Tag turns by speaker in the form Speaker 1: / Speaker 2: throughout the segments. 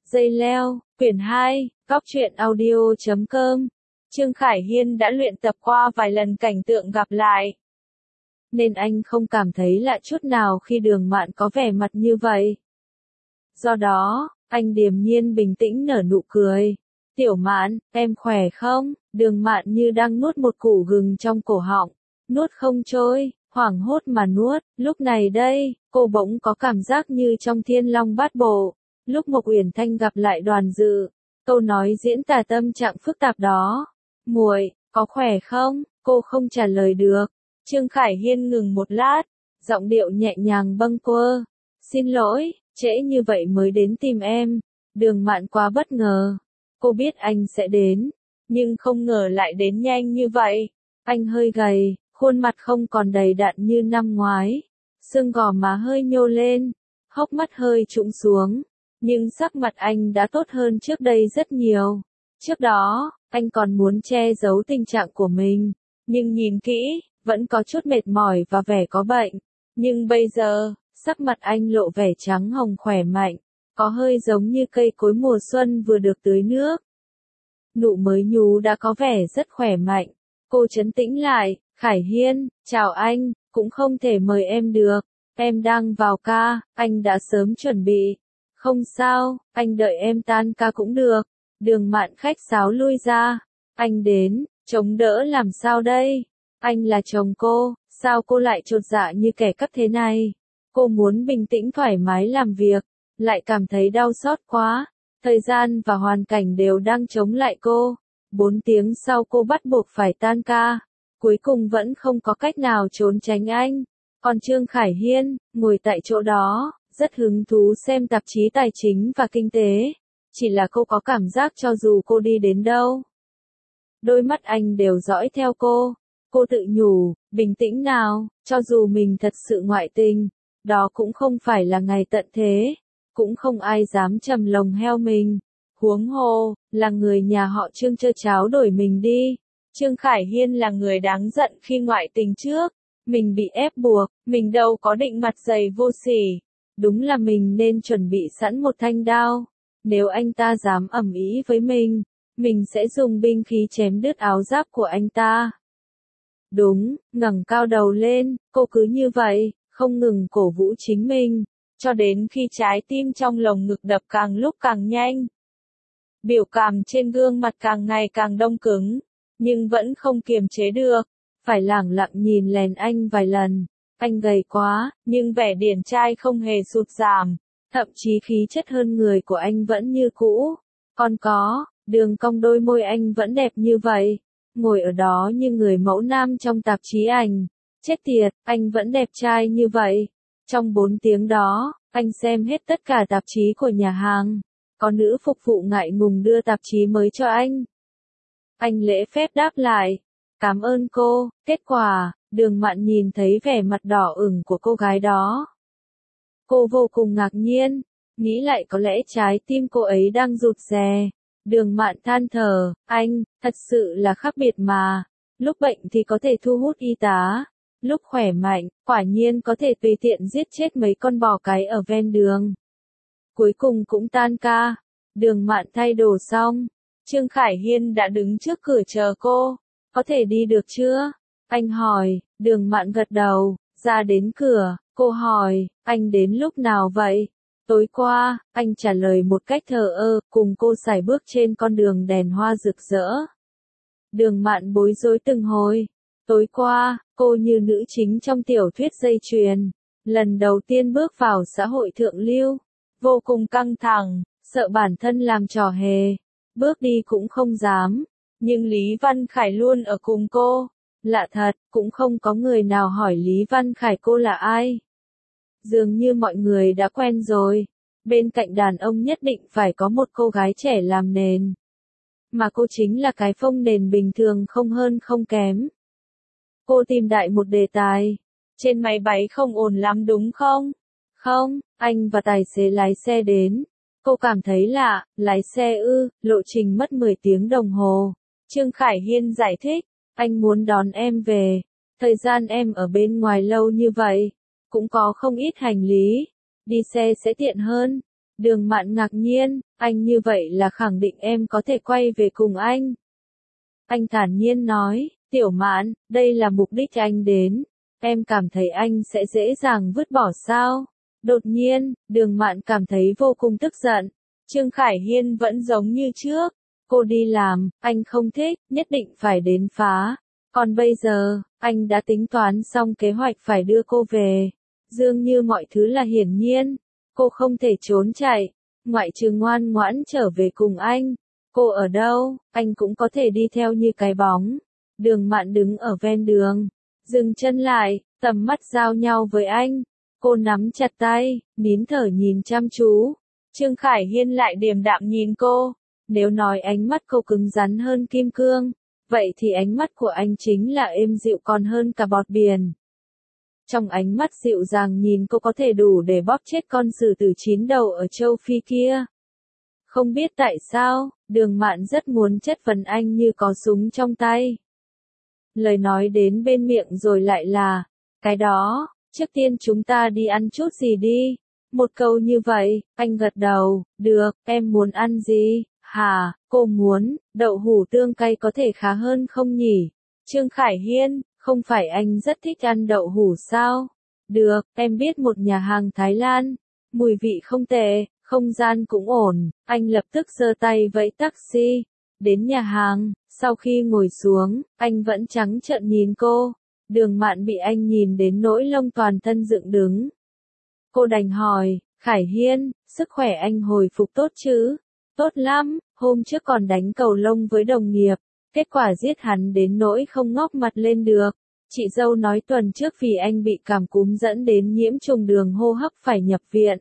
Speaker 1: Dây leo, quyển 2, góc truyện audio.com. Trương Khải Hiên đã luyện tập qua vài lần cảnh tượng gặp lại, nên anh không cảm thấy lạ chút nào khi Đường Mạn có vẻ mặt như vậy. Do đó, anh điềm nhiên bình tĩnh nở nụ cười. Tiểu Mạn, em khỏe không? Đường Mạn như đang nuốt một củ gừng trong cổ họng, nuốt không trôi, hoảng hốt mà nuốt. Lúc này đây, cô bỗng có cảm giác như trong Thiên Long Bát Bộ, lúc Mộc Uyển Thanh gặp lại Đoàn Dự, câu nói diễn tả tâm trạng phức tạp đó. Muội, có khỏe không? Cô không trả lời được. Trương Khải Hiên ngừng một lát, giọng điệu nhẹ nhàng bâng quơ. Xin lỗi, trễ như vậy mới đến tìm em. Đường Mạn quá bất ngờ. Cô biết anh sẽ đến, nhưng không ngờ lại đến nhanh như vậy. Anh hơi gầy, khuôn mặt không còn đầy đặn như năm ngoái. Xương gò má hơi nhô lên, hốc mắt hơi trũng xuống. Nhưng sắc mặt anh đã tốt hơn trước đây rất nhiều. Trước đó, anh còn muốn che giấu tình trạng của mình, nhưng nhìn kỹ, vẫn có chút mệt mỏi và vẻ có bệnh. Nhưng bây giờ, sắc mặt anh lộ vẻ trắng hồng khỏe mạnh, có hơi giống như cây cối mùa xuân vừa được tưới nước. Nụ mới nhú đã có vẻ rất khỏe mạnh. Cô trấn tĩnh lại. Khải Hiên, chào anh, cũng không thể mời em được. Em đang vào ca, anh đã sớm chuẩn bị. Không sao, anh đợi em tan ca cũng được. Đường Mạn khách sáo lui ra. Anh đến, chống đỡ làm sao đây? Anh là chồng cô, sao cô lại chột dạ như kẻ cắp thế này? Cô muốn bình tĩnh thoải mái làm việc, lại cảm thấy đau xót quá. Thời gian và hoàn cảnh đều đang chống lại cô. 4 tiếng sau cô bắt buộc phải tan ca. Cuối cùng vẫn không có cách nào trốn tránh anh. Còn Trương Khải Hiên, ngồi tại chỗ đó, rất hứng thú xem tạp chí tài chính và kinh tế. Chỉ là cô có cảm giác cho dù cô đi đến đâu, đôi mắt anh đều dõi theo cô. Cô tự nhủ, bình tĩnh nào, cho dù mình thật sự ngoại tình, đó cũng không phải là ngày tận thế, cũng không ai dám trầm lồng heo mình. Huống hồ, là người nhà họ Trương trơ cháo đổi mình đi. Trương Khải Hiên là người đáng giận khi ngoại tình trước. Mình bị ép buộc, mình đâu có định mặt dày vô sỉ. Đúng là mình nên chuẩn bị sẵn một thanh đao. Nếu anh ta dám ầm ĩ với mình sẽ dùng binh khí chém đứt áo giáp của anh ta. Đúng, ngẩng cao đầu lên, cô cứ như vậy, không ngừng cổ vũ chính mình, cho đến khi trái tim trong lồng ngực đập càng lúc càng nhanh. Biểu cảm trên gương mặt càng ngày càng đông cứng, nhưng vẫn không kiềm chế được, phải lẳng lặng nhìn lén anh vài lần. Anh gầy quá, nhưng vẻ điển trai không hề sụt giảm, thậm chí khí chất hơn người của anh vẫn như cũ. Còn có, đường cong đôi môi anh vẫn đẹp như vậy, ngồi ở đó như người mẫu nam trong tạp chí ảnh. Chết tiệt, anh vẫn đẹp trai như vậy. Trong 4 tiếng đó, anh xem hết tất cả tạp chí của nhà hàng. Có nữ phục vụ ngại ngùng đưa tạp chí mới cho anh. Anh lễ phép đáp lại. Cảm ơn cô. Kết quả, Đường Mạn nhìn thấy vẻ mặt đỏ ửng của cô gái đó. Cô vô cùng ngạc nhiên, nghĩ lại có lẽ trái tim cô ấy đang rụt rè. Đường Mạn than thở, anh, thật sự là khác biệt mà. Lúc bệnh thì có thể thu hút y tá. Lúc khỏe mạnh, quả nhiên có thể tùy tiện giết chết mấy con bò cái ở ven đường. Cuối cùng cũng tan ca. Đường Mạn thay đồ xong. Trương Khải Hiên đã đứng trước cửa chờ cô. Có thể đi được chưa? Anh hỏi. Đường Mạn gật đầu. Ra đến cửa, cô hỏi, anh đến lúc nào vậy? Tối qua, anh trả lời một cách thờ ơ, cùng cô sải bước trên con đường đèn hoa rực rỡ. Đường Mạn bối rối từng hồi. Tối qua, cô như nữ chính trong tiểu thuyết dây chuyền, lần đầu tiên bước vào xã hội thượng lưu, vô cùng căng thẳng, sợ bản thân làm trò hề, bước đi cũng không dám, nhưng Lý Văn Khải luôn ở cùng cô. Lạ thật, cũng không có người nào hỏi Lý Văn Khải cô là ai. Dường như mọi người đã quen rồi, bên cạnh đàn ông nhất định phải có một cô gái trẻ làm nền. Mà cô chính là cái phông nền bình thường không hơn không kém. Cô tìm đại một đề tài. Trên máy bay không ổn lắm đúng không? Không, anh và tài xế lái xe đến. Cô cảm thấy lạ, lái xe ư, lộ trình mất 10 tiếng đồng hồ. Trương Khải Hiên giải thích, anh muốn đón em về. Thời gian em ở bên ngoài lâu như vậy, cũng có không ít hành lý. Đi xe sẽ tiện hơn. Đường Mạn ngạc nhiên, anh như vậy là khẳng định em có thể quay về cùng anh. Anh thản nhiên nói, Tiểu Mạn, đây là mục đích anh đến. Em cảm thấy anh sẽ dễ dàng vứt bỏ sao? Đột nhiên, Đường Mạn cảm thấy vô cùng tức giận. Trương Khải Hiên vẫn giống như trước. Cô đi làm, anh không thích, nhất định phải đến phá. Còn bây giờ, anh đã tính toán xong kế hoạch phải đưa cô về. Dường như mọi thứ là hiển nhiên. Cô không thể trốn chạy. Ngoại trừ ngoan ngoãn trở về cùng anh. Cô ở đâu, anh cũng có thể đi theo như cái bóng. Đường Mạn đứng ở ven đường. Dừng chân lại, tầm mắt giao nhau với anh. Cô nắm chặt tay, nín thở nhìn chăm chú. Trương Khải Hiên lại điềm đạm nhìn cô. Nếu nói ánh mắt cô cứng rắn hơn kim cương, vậy thì ánh mắt của anh chính là êm dịu còn hơn cả bọt biển. Trong ánh mắt dịu dàng nhìn cô có thể đủ để bóp chết con sử tử 9 đầu ở châu Phi kia. Không biết tại sao, Đường Mạn rất muốn chất vấn anh như có súng trong tay. Lời nói đến bên miệng rồi lại là, cái đó, trước tiên chúng ta đi ăn chút gì đi. Một câu như vậy, anh gật đầu, được, em muốn ăn gì? Hả, cô muốn, đậu hũ tương cay có thể khá hơn không nhỉ? Trương Khải Hiên, không phải anh rất thích ăn đậu hũ sao? Được, em biết một nhà hàng Thái Lan, mùi vị không tệ, không gian cũng ổn, anh lập tức giơ tay vẫy taxi. Đến nhà hàng, sau khi ngồi xuống, anh vẫn trắng trợn nhìn cô. Đường Mạn bị anh nhìn đến nỗi lông toàn thân dựng đứng. Cô đành hỏi, Khải Hiên, sức khỏe anh hồi phục tốt chứ? Tốt lắm, hôm trước còn đánh cầu lông với đồng nghiệp, kết quả giết hắn đến nỗi không ngóc mặt lên được. Chị dâu nói tuần trước vì anh bị cảm cúm dẫn đến nhiễm trùng đường hô hấp phải nhập viện.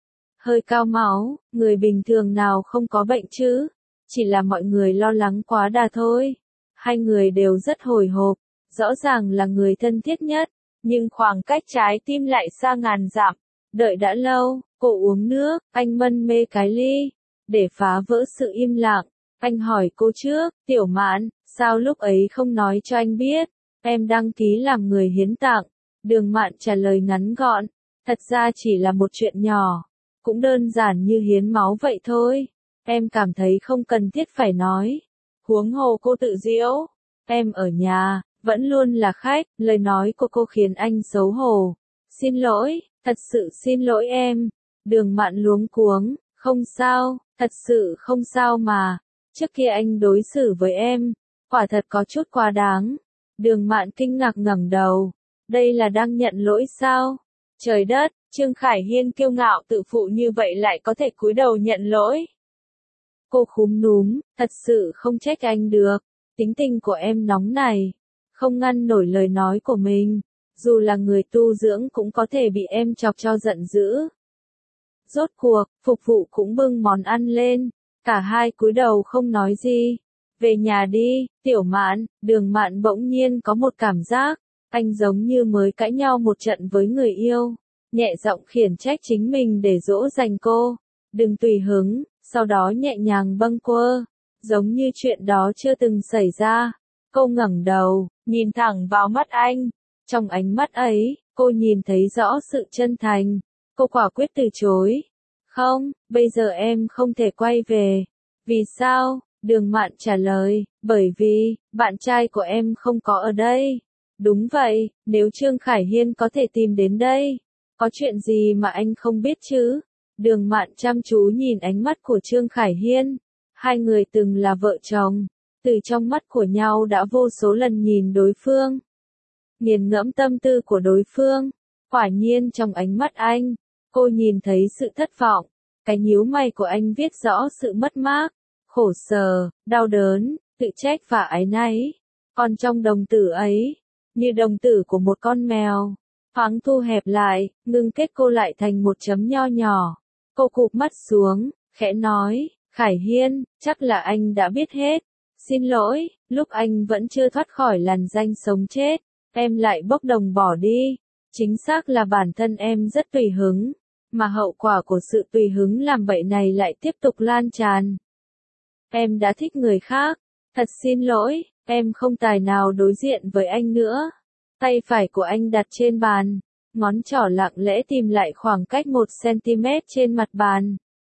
Speaker 1: Hơi cao máu, người bình thường nào không có bệnh chứ? Chỉ là mọi người lo lắng quá đà thôi. Hai người đều rất hồi hộp, rõ ràng là người thân thiết nhất, nhưng khoảng cách trái tim lại xa ngàn dặm. Đợi đã lâu, cô uống nước, anh mân mê cái ly. Để phá vỡ sự im lặng, anh hỏi cô trước, Tiểu Mạn, sao lúc ấy không nói cho anh biết? Em đăng ký làm người hiến tặng. Đường Mạn trả lời ngắn gọn, thật ra chỉ là một chuyện nhỏ, cũng đơn giản như hiến máu vậy thôi. Em cảm thấy không cần thiết phải nói. Huống hồ cô tự diễu. Em ở nhà, vẫn luôn là khách, lời nói của cô khiến anh xấu hổ. Xin lỗi, thật sự xin lỗi em. Đường Mạn luống cuống, không sao, thật sự không sao mà. Trước kia anh đối xử với em, quả thật có chút quá đáng. Đường Mạn kinh ngạc ngẩng đầu. Đây là đang nhận lỗi sao? Trời đất, Trương Khải Hiên kiêu ngạo tự phụ như vậy lại có thể cúi đầu nhận lỗi. Cô khúm núm, thật sự không trách anh được. Tính tình của em nóng này, không ngăn nổi lời nói của mình. Dù là người tu dưỡng cũng có thể bị em chọc cho giận dữ. Rốt cuộc, phục vụ cũng bưng món ăn lên. Cả hai cúi đầu không nói gì. Về nhà đi, Tiểu Mạn. Đường Mạn bỗng nhiên có một cảm giác, anh giống như mới cãi nhau một trận với người yêu. Nhẹ giọng khiển trách chính mình để dỗ dành cô. Đừng tùy hứng, sau đó nhẹ nhàng bâng quơ, giống như chuyện đó chưa từng xảy ra. Cô ngẩng đầu, nhìn thẳng vào mắt anh. Trong ánh mắt ấy, cô nhìn thấy rõ sự chân thành. Cô quả quyết từ chối. Không, bây giờ em không thể quay về. Vì sao? Đường Mạn trả lời, bởi vì, bạn trai của em không có ở đây. Đúng vậy, nếu Trương Khải Hiên có thể tìm đến đây, có chuyện gì mà anh không biết chứ? Đường Mạn chăm chú nhìn ánh mắt của Trương Khải Hiên. Hai người từng là vợ chồng, từ trong mắt của nhau đã vô số lần nhìn đối phương. Nghiền ngẫm tâm tư của đối phương. Quả nhiên trong ánh mắt anh, cô nhìn thấy sự thất vọng. Cái nhíu mày của anh viết rõ sự mất mát, khổ sở, đau đớn, tự trách và áy náy. Còn trong đồng tử ấy, như đồng tử của một con mèo, thoáng thu hẹp lại, ngưng kết cô lại thành một chấm nho nhỏ. Cô cụp mắt xuống, khẽ nói, Khải Hiên, chắc là anh đã biết hết. Xin lỗi, lúc anh vẫn chưa thoát khỏi làn danh sống chết, em lại bốc đồng bỏ đi. Chính xác là bản thân em rất tùy hứng, mà hậu quả của sự tùy hứng làm bậy này lại tiếp tục lan tràn. Em đã thích người khác. Thật xin lỗi, em không tài nào đối diện với anh nữa. Tay phải của anh đặt trên bàn, ngón trỏ lặng lẽ tìm lại khoảng cách 1 cm trên mặt bàn.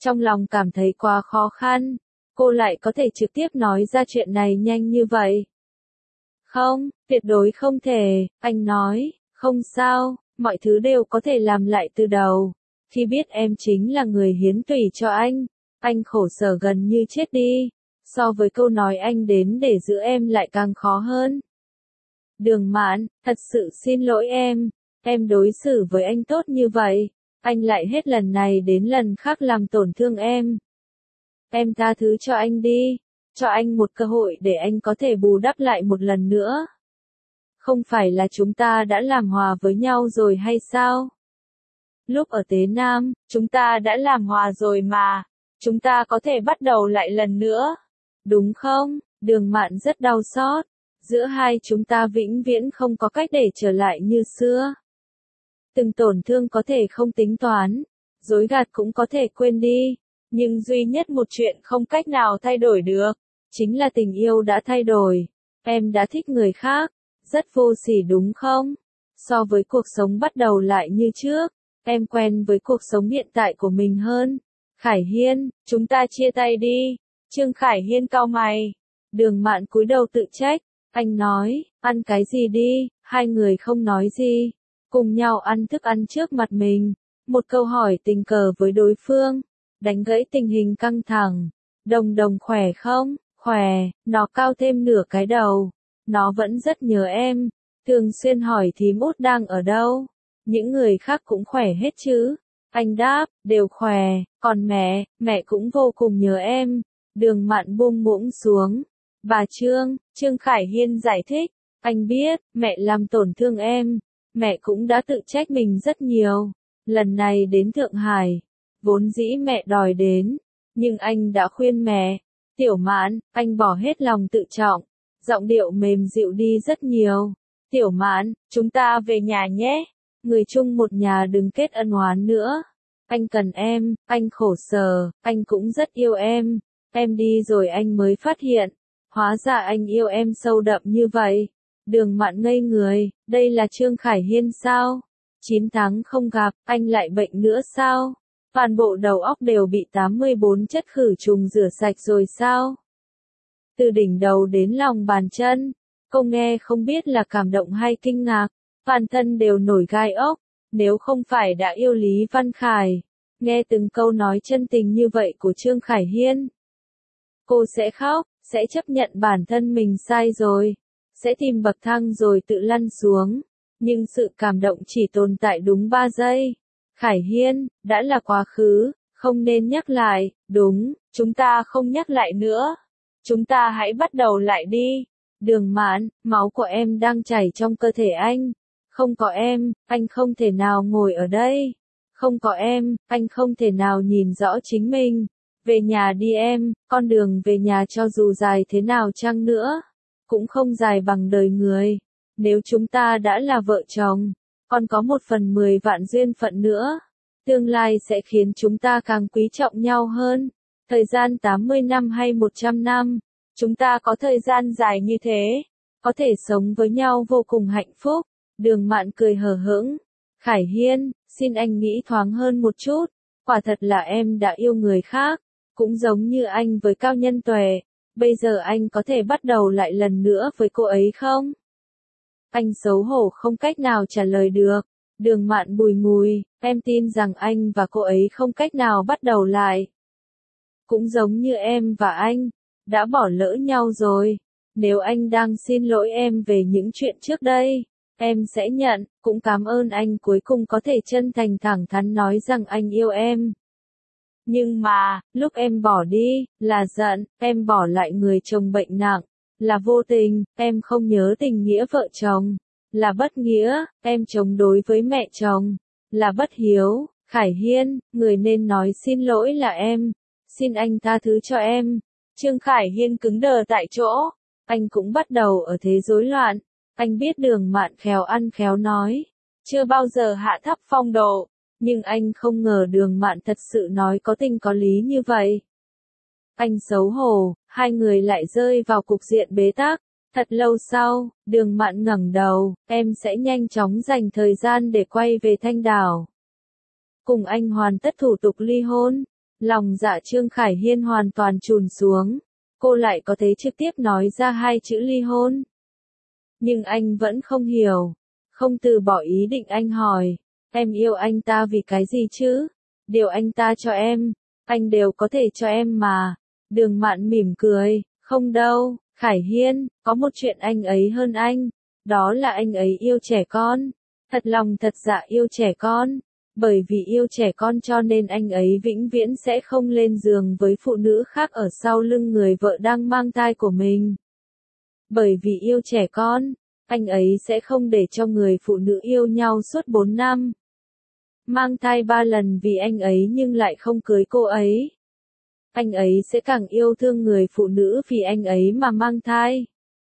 Speaker 1: trong lòng cảm thấy quá khó khăn. Cô lại có thể trực tiếp nói ra chuyện này nhanh như vậy. Không, tuyệt đối không thể, anh nói, không sao, mọi thứ đều có thể làm lại từ đầu. Khi biết em chính là người hiến tủy cho anh khổ sở gần như chết đi. So với câu nói anh đến để giữ em lại càng khó hơn. Đường Mạn, thật sự xin lỗi em đối xử với anh tốt như vậy, anh lại hết lần này đến lần khác làm tổn thương em. Em tha thứ cho anh đi, cho anh một cơ hội để anh có thể bù đắp lại một lần nữa. Không phải là chúng ta đã làm hòa với nhau rồi hay sao? Lúc ở Tế Nam, chúng ta đã làm hòa rồi mà, chúng ta có thể bắt đầu lại lần nữa. Đúng không? Đường Mạn rất đau xót. Giữa hai chúng ta vĩnh viễn không có cách để trở lại như xưa. Từng tổn thương có thể không tính toán, dối gạt cũng có thể quên đi, nhưng duy nhất một chuyện không cách nào thay đổi được, chính là tình yêu đã thay đổi. Em đã thích người khác, rất vô sỉ đúng không? So với cuộc sống bắt đầu lại như trước, em quen với cuộc sống hiện tại của mình hơn. Khải Hiên, chúng ta chia tay đi. Trương Khải Hiên cau mày. Đường Mạn cúi đầu tự trách. Anh nói, ăn cái gì đi, hai người không nói gì. Cùng nhau ăn thức ăn trước mặt mình. Một câu hỏi tình cờ với đối phương. Đánh gãy tình hình căng thẳng. Đồng đồng khỏe không? Khỏe, nó cao thêm nửa cái đầu. Nó vẫn rất nhớ em. Thường xuyên hỏi thím Út đang ở đâu. Những người khác cũng khỏe hết chứ. Anh đáp, đều khỏe, còn mẹ cũng vô cùng nhớ em. Đường Mạn buông muỗng xuống. Bà Trương Khải Hiên giải thích, anh biết, mẹ làm tổn thương em. Mẹ cũng đã tự trách mình rất nhiều. Lần này đến Thượng Hải, vốn dĩ mẹ đòi đến, nhưng anh đã khuyên mẹ. Tiểu Mạn, anh bỏ hết lòng tự trọng. Giọng điệu mềm dịu đi rất nhiều. Tiểu Mạn, chúng ta về nhà nhé. Người chung một nhà đừng kết ân oán nữa. Anh cần em, anh khổ sở, anh cũng rất yêu em. Em đi rồi anh mới phát hiện. Hóa ra anh yêu em sâu đậm như vậy. Đường Mạn ngây người, đây là Trương Khải Hiên sao? 9 tháng không gặp, anh lại bệnh nữa sao? Toàn bộ đầu óc đều bị 84 chất khử trùng rửa sạch rồi sao? Từ đỉnh đầu đến lòng bàn chân, cô nghe không biết là cảm động hay kinh ngạc, toàn thân đều nổi gai ốc. Nếu không phải đã yêu Lý Văn Khải, nghe từng câu nói chân tình như vậy của Trương Khải Hiên, cô sẽ khóc, sẽ chấp nhận bản thân mình sai rồi, sẽ tìm bậc thang rồi tự lăn xuống. Nhưng sự cảm động chỉ tồn tại đúng 3 giây. Khải Hiên, đã là quá khứ, không nên nhắc lại, đúng, chúng ta không nhắc lại nữa. Chúng ta hãy bắt đầu lại đi. Đường Mạn, máu của em đang chảy trong cơ thể anh. Không có em, anh không thể nào ngồi ở đây. Không có em, anh không thể nào nhìn rõ chính mình. Về nhà đi em, con đường về nhà cho dù dài thế nào chăng nữa, cũng không dài bằng đời người. Nếu chúng ta đã là vợ chồng, còn có 1/10 vạn duyên phận nữa, tương lai sẽ khiến chúng ta càng quý trọng nhau hơn. Thời gian 80 năm hay 100 năm, chúng ta có thời gian dài như thế, có thể sống với nhau vô cùng hạnh phúc. Đường Mạn cười hờ hững. Khải Hiên, xin anh nghĩ thoáng hơn một chút. Quả thật là em đã yêu người khác, cũng giống như anh với Cao Nhân Tuệ. Bây giờ anh có thể bắt đầu lại lần nữa với cô ấy không? Anh xấu hổ không cách nào trả lời được. Đường Mạn bùi ngùi, em tin rằng anh và cô ấy không cách nào bắt đầu lại. Cũng giống như em và anh, đã bỏ lỡ nhau rồi. Nếu anh đang xin lỗi em về những chuyện trước đây, em sẽ nhận, cũng cảm ơn anh cuối cùng có thể chân thành thẳng thắn nói rằng anh yêu em. Nhưng mà, lúc em bỏ đi, là giận, em bỏ lại người chồng bệnh nặng, là vô tình, em không nhớ tình nghĩa vợ chồng, là bất nghĩa, em chống đối với mẹ chồng, là bất hiếu. Khải Hiên, người nên nói xin lỗi là em, xin anh tha thứ cho em. Trương Khải Hiên cứng đờ tại chỗ, anh cũng bắt đầu ở thế rối loạn. Anh biết Đường Mạn khéo ăn khéo nói, chưa bao giờ hạ thấp phong độ, nhưng anh không ngờ Đường Mạn thật sự nói có tình có lý như vậy. Anh xấu hổ, hai người lại rơi vào cục diện bế tắc. Thật lâu sau, Đường Mạn ngẩng đầu, em sẽ nhanh chóng dành thời gian để quay về Thanh Đảo. Cùng anh hoàn tất thủ tục ly hôn. Lòng dạ Trương Khải Hiên hoàn toàn chùn xuống. Cô lại có thể trực tiếp nói ra hai chữ ly hôn. Nhưng anh vẫn không hiểu. Không từ bỏ ý định, anh hỏi. Em yêu anh ta vì cái gì chứ? Điều anh ta cho em, anh đều có thể cho em mà. Đường Mạn mỉm cười. Không đâu, Khải Hiên, có một chuyện anh ấy hơn anh. Đó là anh ấy yêu trẻ con. Thật lòng thật dạ yêu trẻ con. Bởi vì yêu trẻ con cho nên anh ấy vĩnh viễn sẽ không lên giường với phụ nữ khác ở sau lưng người vợ đang mang thai của mình. Bởi vì yêu trẻ con, anh ấy sẽ không để cho người phụ nữ yêu nhau suốt 4 năm. Mang thai 3 lần vì anh ấy nhưng lại không cưới cô ấy. Anh ấy sẽ càng yêu thương người phụ nữ vì anh ấy mà mang thai.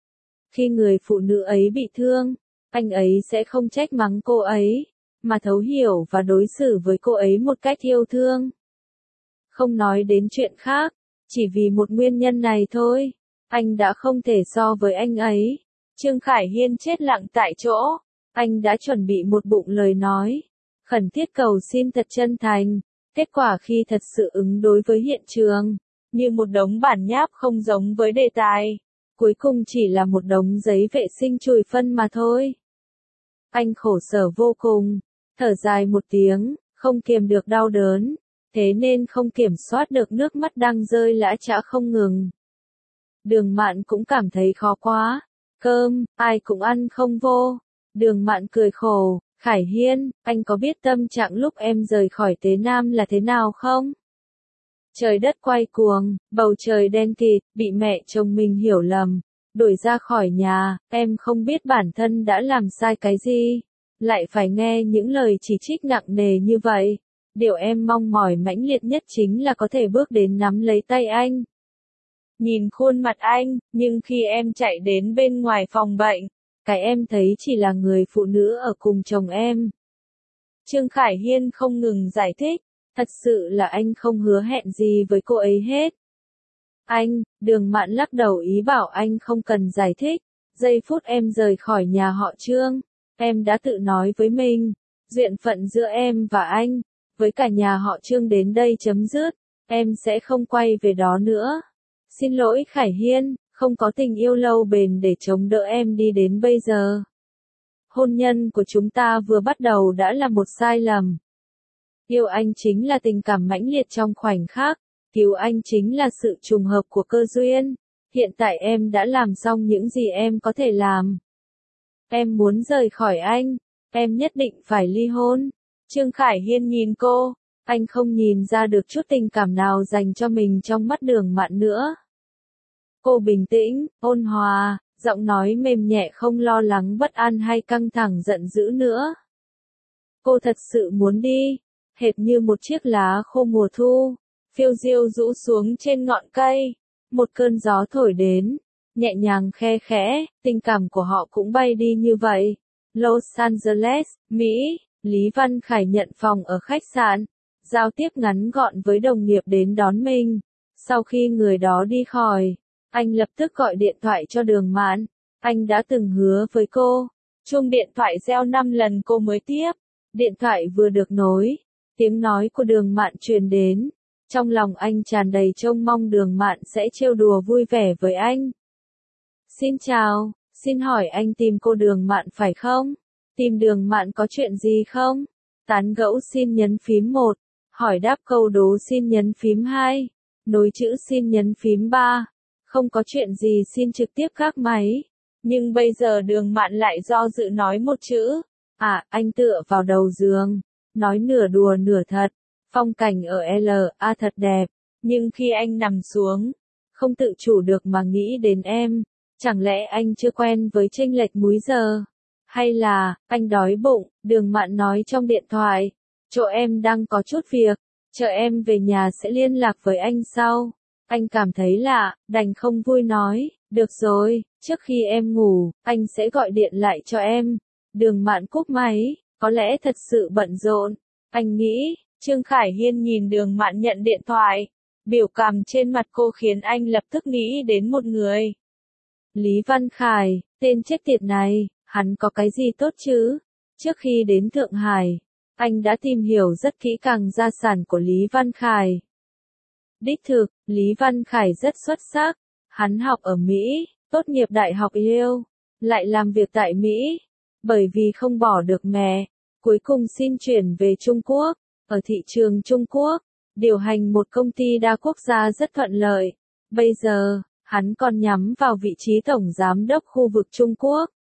Speaker 1: Khi người phụ nữ ấy bị thương, anh ấy sẽ không trách mắng cô ấy, mà thấu hiểu và đối xử với cô ấy một cách yêu thương. Không nói đến chuyện khác, chỉ vì một nguyên nhân này thôi, anh đã không thể so với anh ấy. Trương Khải Hiên chết lặng tại chỗ, anh đã chuẩn bị một bụng lời nói, khẩn thiết cầu xin thật chân thành, kết quả khi thật sự ứng đối với hiện trường, như một đống bản nháp không giống với đề tài, cuối cùng chỉ là một đống giấy vệ sinh chùi phân mà thôi. Anh khổ sở vô cùng, thở dài một tiếng, không kiềm được đau đớn, thế nên không kiểm soát được nước mắt đang rơi lã chã không ngừng. Đường Mạn cũng cảm thấy khó quá, cơm, ai cũng ăn không vô. Đường Mạn cười khổ, Khải Hiên, anh có biết tâm trạng lúc em rời khỏi Tế Nam là thế nào không? Trời đất quay cuồng, bầu trời đen kịt, bị mẹ chồng mình hiểu lầm, đuổi ra khỏi nhà, em không biết bản thân đã làm sai cái gì, lại phải nghe những lời chỉ trích nặng nề như vậy. Điều em mong mỏi mãnh liệt nhất chính là có thể bước đến nắm lấy tay anh. Nhìn khuôn mặt anh, nhưng khi em chạy đến bên ngoài phòng bệnh, cái em thấy chỉ là người phụ nữ ở cùng chồng em. Trương Khải Hiên không ngừng giải thích, thật sự là anh không hứa hẹn gì với cô ấy hết. Anh, Đường Mạn lắc đầu ý bảo anh không cần giải thích, giây phút em rời khỏi nhà họ Trương, em đã tự nói với mình, duyên phận giữa em và anh, với cả nhà họ Trương đến đây chấm dứt, em sẽ không quay về đó nữa. Xin lỗi Khải Hiên, không có tình yêu lâu bền để chống đỡ em đi đến bây giờ. Hôn nhân của chúng ta vừa bắt đầu đã là một sai lầm. Yêu anh chính là tình cảm mãnh liệt trong khoảnh khắc, cứu anh chính là sự trùng hợp của cơ duyên. Hiện tại em đã làm xong những gì em có thể làm. Em muốn rời khỏi anh, em nhất định phải ly hôn. Trương Khải Hiên nhìn cô, anh không nhìn ra được chút tình cảm nào dành cho mình trong mắt Đường Mạn nữa. Cô bình tĩnh, ôn hòa, giọng nói mềm nhẹ không lo lắng bất an hay căng thẳng giận dữ nữa. Cô thật sự muốn đi, hệt như một chiếc lá khô mùa thu, phiêu diêu rũ xuống trên ngọn cây. Một cơn gió thổi đến, nhẹ nhàng khe khẽ, tình cảm của họ cũng bay đi như vậy. Los Angeles, Mỹ, Lý Văn Khải nhận phòng ở khách sạn, giao tiếp ngắn gọn với đồng nghiệp đến đón mình. Sau khi người đó đi khỏi, anh lập tức gọi điện thoại cho Đường Mạn. Anh đã từng hứa với cô. Chuông điện thoại reo 5 lần cô mới tiếp. Điện thoại vừa được nối, tiếng nói của Đường Mạn truyền đến. Trong lòng anh tràn đầy trông mong Đường Mạn sẽ trêu đùa vui vẻ với anh. Xin chào, xin hỏi anh tìm cô Đường Mạn phải không? Tìm Đường Mạn có chuyện gì không? Tán gẫu xin nhấn phím 1, hỏi đáp câu đố xin nhấn phím 2, nối chữ xin nhấn phím 3. Không có chuyện gì xin trực tiếp gác máy. Nhưng bây giờ Đường Mạn lại do dự nói một chữ. Anh tựa vào đầu giường, nói nửa đùa nửa thật. Phong cảnh ở LA thật đẹp, nhưng khi anh nằm xuống, không tự chủ được mà nghĩ đến em. Chẳng lẽ anh chưa quen với chênh lệch múi giờ? Hay là, anh đói bụng? Đường Mạn nói trong điện thoại. Chỗ em đang có chút việc, chờ em về nhà sẽ liên lạc với anh sau. Anh cảm thấy lạ, đành không vui nói, được rồi, trước khi em ngủ, anh sẽ gọi điện lại cho em. Đường Mạn cúp máy, có lẽ thật sự bận rộn. Anh nghĩ, Trương Khải Hiên nhìn Đường Mạn nhận điện thoại. Biểu cảm trên mặt cô khiến anh lập tức nghĩ đến một người. Lý Văn Khải, tên chết tiệt này, hắn có cái gì tốt chứ? Trước khi đến Thượng Hải, anh đã tìm hiểu rất kỹ càng gia sản của Lý Văn Khải. Đích thực, Lý Văn Khải rất xuất sắc. Hắn học ở Mỹ, tốt nghiệp đại học Yale, lại làm việc tại Mỹ. Bởi vì không bỏ được mẹ, cuối cùng xin chuyển về Trung Quốc. Ở thị trường Trung Quốc, điều hành một công ty đa quốc gia rất thuận lợi. Bây giờ, hắn còn nhắm vào vị trí tổng giám đốc khu vực Trung Quốc.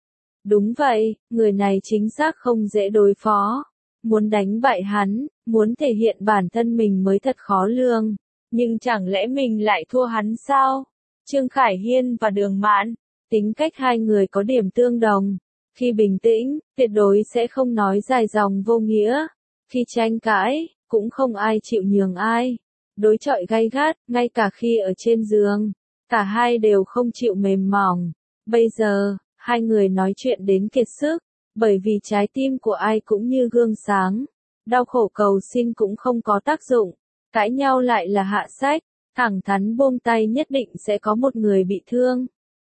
Speaker 1: Đúng vậy, người này chính xác không dễ đối phó. Muốn đánh bại hắn, muốn thể hiện bản thân mình mới thật khó lường. Nhưng chẳng lẽ mình lại thua hắn sao? Trương Khải Hiên và Đường Mạn, tính cách hai người có điểm tương đồng. Khi bình tĩnh, tuyệt đối sẽ không nói dài dòng vô nghĩa. Khi tranh cãi, cũng không ai chịu nhường ai. Đối chọi gay gắt, ngay cả khi ở trên giường, cả hai đều không chịu mềm mỏng. Bây giờ, hai người nói chuyện đến kiệt sức, bởi vì trái tim của ai cũng như gương sáng. Đau khổ cầu xin cũng không có tác dụng, cãi nhau lại là hạ sách, thẳng thắn buông tay nhất định sẽ có một người bị thương.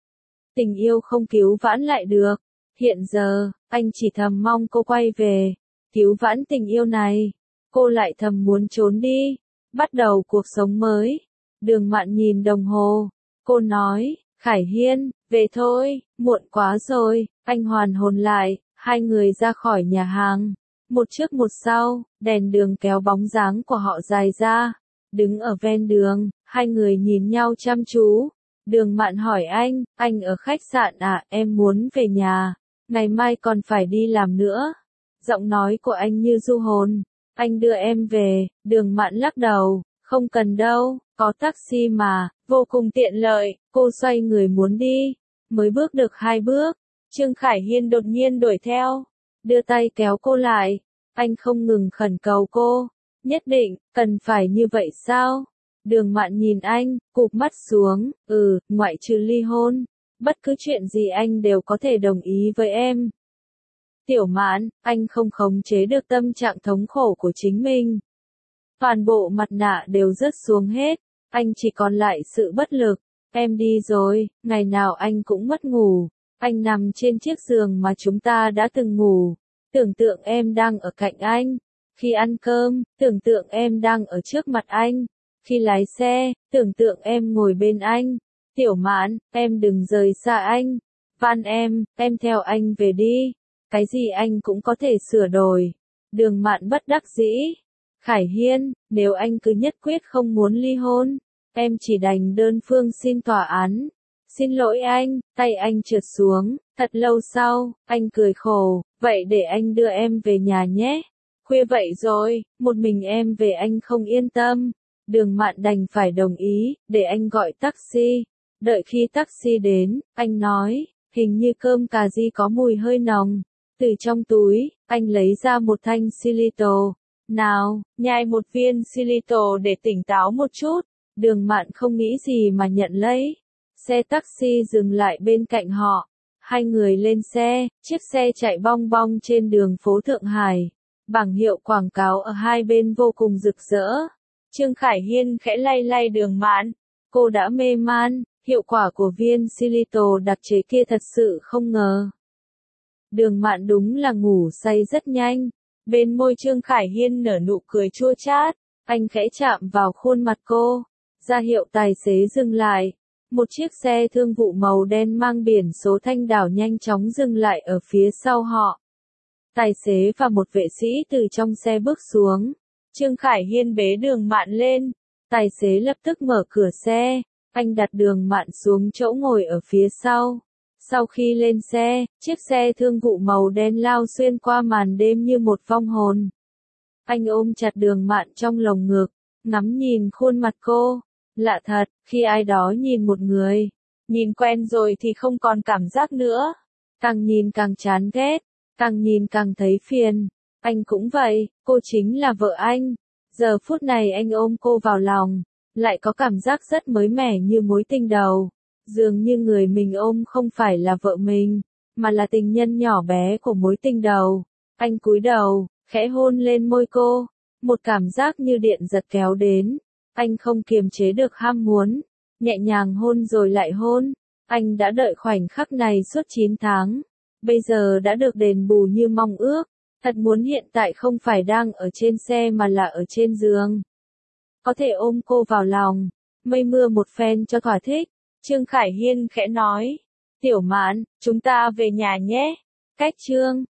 Speaker 1: Tình yêu không cứu vãn lại được. Hiện giờ, anh chỉ thầm mong cô quay về, cứu vãn tình yêu này. Cô lại thầm muốn trốn đi, bắt đầu cuộc sống mới. Đường Mạn nhìn đồng hồ, cô nói, Khải Hiên, về thôi, muộn quá rồi. Anh hoàn hồn lại, hai người ra khỏi nhà hàng. Một trước một sau, đèn đường kéo bóng dáng của họ dài ra. Đứng ở ven đường, hai người nhìn nhau chăm chú. Đường Mạn hỏi anh ở khách sạn à, em muốn về nhà. Ngày mai còn phải đi làm nữa. Giọng nói của anh như du hồn. Anh đưa em về. Đường Mạn lắc đầu, không cần đâu, có taxi mà, vô cùng tiện lợi. Cô xoay người muốn đi. Mới bước được 2 bước, Trương Khải Hiên đột nhiên đuổi theo, đưa tay kéo cô lại. Anh không ngừng khẩn cầu cô, nhất định, cần phải như vậy sao? Đường Mạn nhìn anh, cụp mắt xuống, ngoại trừ ly hôn, bất cứ chuyện gì anh đều có thể đồng ý với em. Tiểu Mạn, anh không khống chế được tâm trạng thống khổ của chính mình. Toàn bộ mặt nạ đều rớt xuống hết, anh chỉ còn lại sự bất lực. Em đi rồi, ngày nào anh cũng mất ngủ. Anh nằm trên chiếc giường mà chúng ta đã từng ngủ. Tưởng tượng em đang ở cạnh anh. Khi ăn cơm, tưởng tượng em đang ở trước mặt anh. Khi lái xe, tưởng tượng em ngồi bên anh. Tiểu Mạn, em đừng rời xa anh. Van em theo anh về đi. Cái gì anh cũng có thể sửa đổi. Đường Mạn bất đắc dĩ. Khải Hiên, nếu anh cứ nhất quyết không muốn ly hôn, em chỉ đành đơn phương xin tòa án. Xin lỗi anh, tay anh trượt xuống. Thật lâu sau, anh cười khổ, vậy để anh đưa em về nhà nhé. Khuya vậy rồi, một mình em về anh không yên tâm. Đường Mạn đành phải đồng ý, để anh gọi taxi. Đợi khi taxi đến, anh nói, hình như cơm cà ri có mùi hơi nồng. Từ trong túi, anh lấy ra một thanh xylitol. Nào, nhai một viên xylitol để tỉnh táo một chút. Đường Mạn không nghĩ gì mà nhận lấy. Xe taxi dừng lại bên cạnh họ. Hai người lên xe, chiếc xe chạy bong bong trên đường phố Thượng Hải. Bảng hiệu quảng cáo ở hai bên vô cùng rực rỡ. Trương Khải Hiên khẽ lay lay Đường Mạn. Cô đã mê man, hiệu quả của viên xylitol đặc chế kia thật sự không ngờ. Đường Mạn đúng là ngủ say rất nhanh. Bên môi Trương Khải Hiên nở nụ cười chua chát. Anh khẽ chạm vào khuôn mặt cô, ra hiệu tài xế dừng lại. Một chiếc xe thương vụ màu đen mang biển số Thanh Đảo nhanh chóng dừng lại ở phía sau họ. Tài xế và một vệ sĩ từ trong xe bước xuống. Trương Khải Hiên bế Đường Mạn lên. Tài xế lập tức mở cửa xe. Anh đặt Đường Mạn xuống chỗ ngồi ở phía sau. Sau khi lên xe, chiếc xe thương vụ màu đen lao xuyên qua màn đêm như một vong hồn. Anh ôm chặt Đường Mạn trong lồng ngực, ngắm nhìn khuôn mặt cô. Lạ thật, khi ai đó nhìn một người, nhìn quen rồi thì không còn cảm giác nữa. Càng nhìn càng chán ghét, càng nhìn càng thấy phiền. Anh cũng vậy, cô chính là vợ anh. Giờ phút này anh ôm cô vào lòng, lại có cảm giác rất mới mẻ như mối tình đầu. Dường như người mình ôm không phải là vợ mình, mà là tình nhân nhỏ bé của mối tình đầu. Anh cúi đầu, khẽ hôn lên môi cô. Một cảm giác như điện giật kéo đến. Anh không kiềm chế được ham muốn. Nhẹ nhàng hôn rồi lại hôn. Anh đã đợi khoảnh khắc này suốt 9 tháng. Bây giờ đã được đền bù như mong ước. Thật muốn hiện tại không phải đang ở trên xe mà là ở trên giường. có thể ôm cô vào lòng, mây mưa một phen cho thỏa thích. Trương Khải Hiên khẽ nói, Tiểu Mạn, chúng ta về nhà nhé. Cách Trương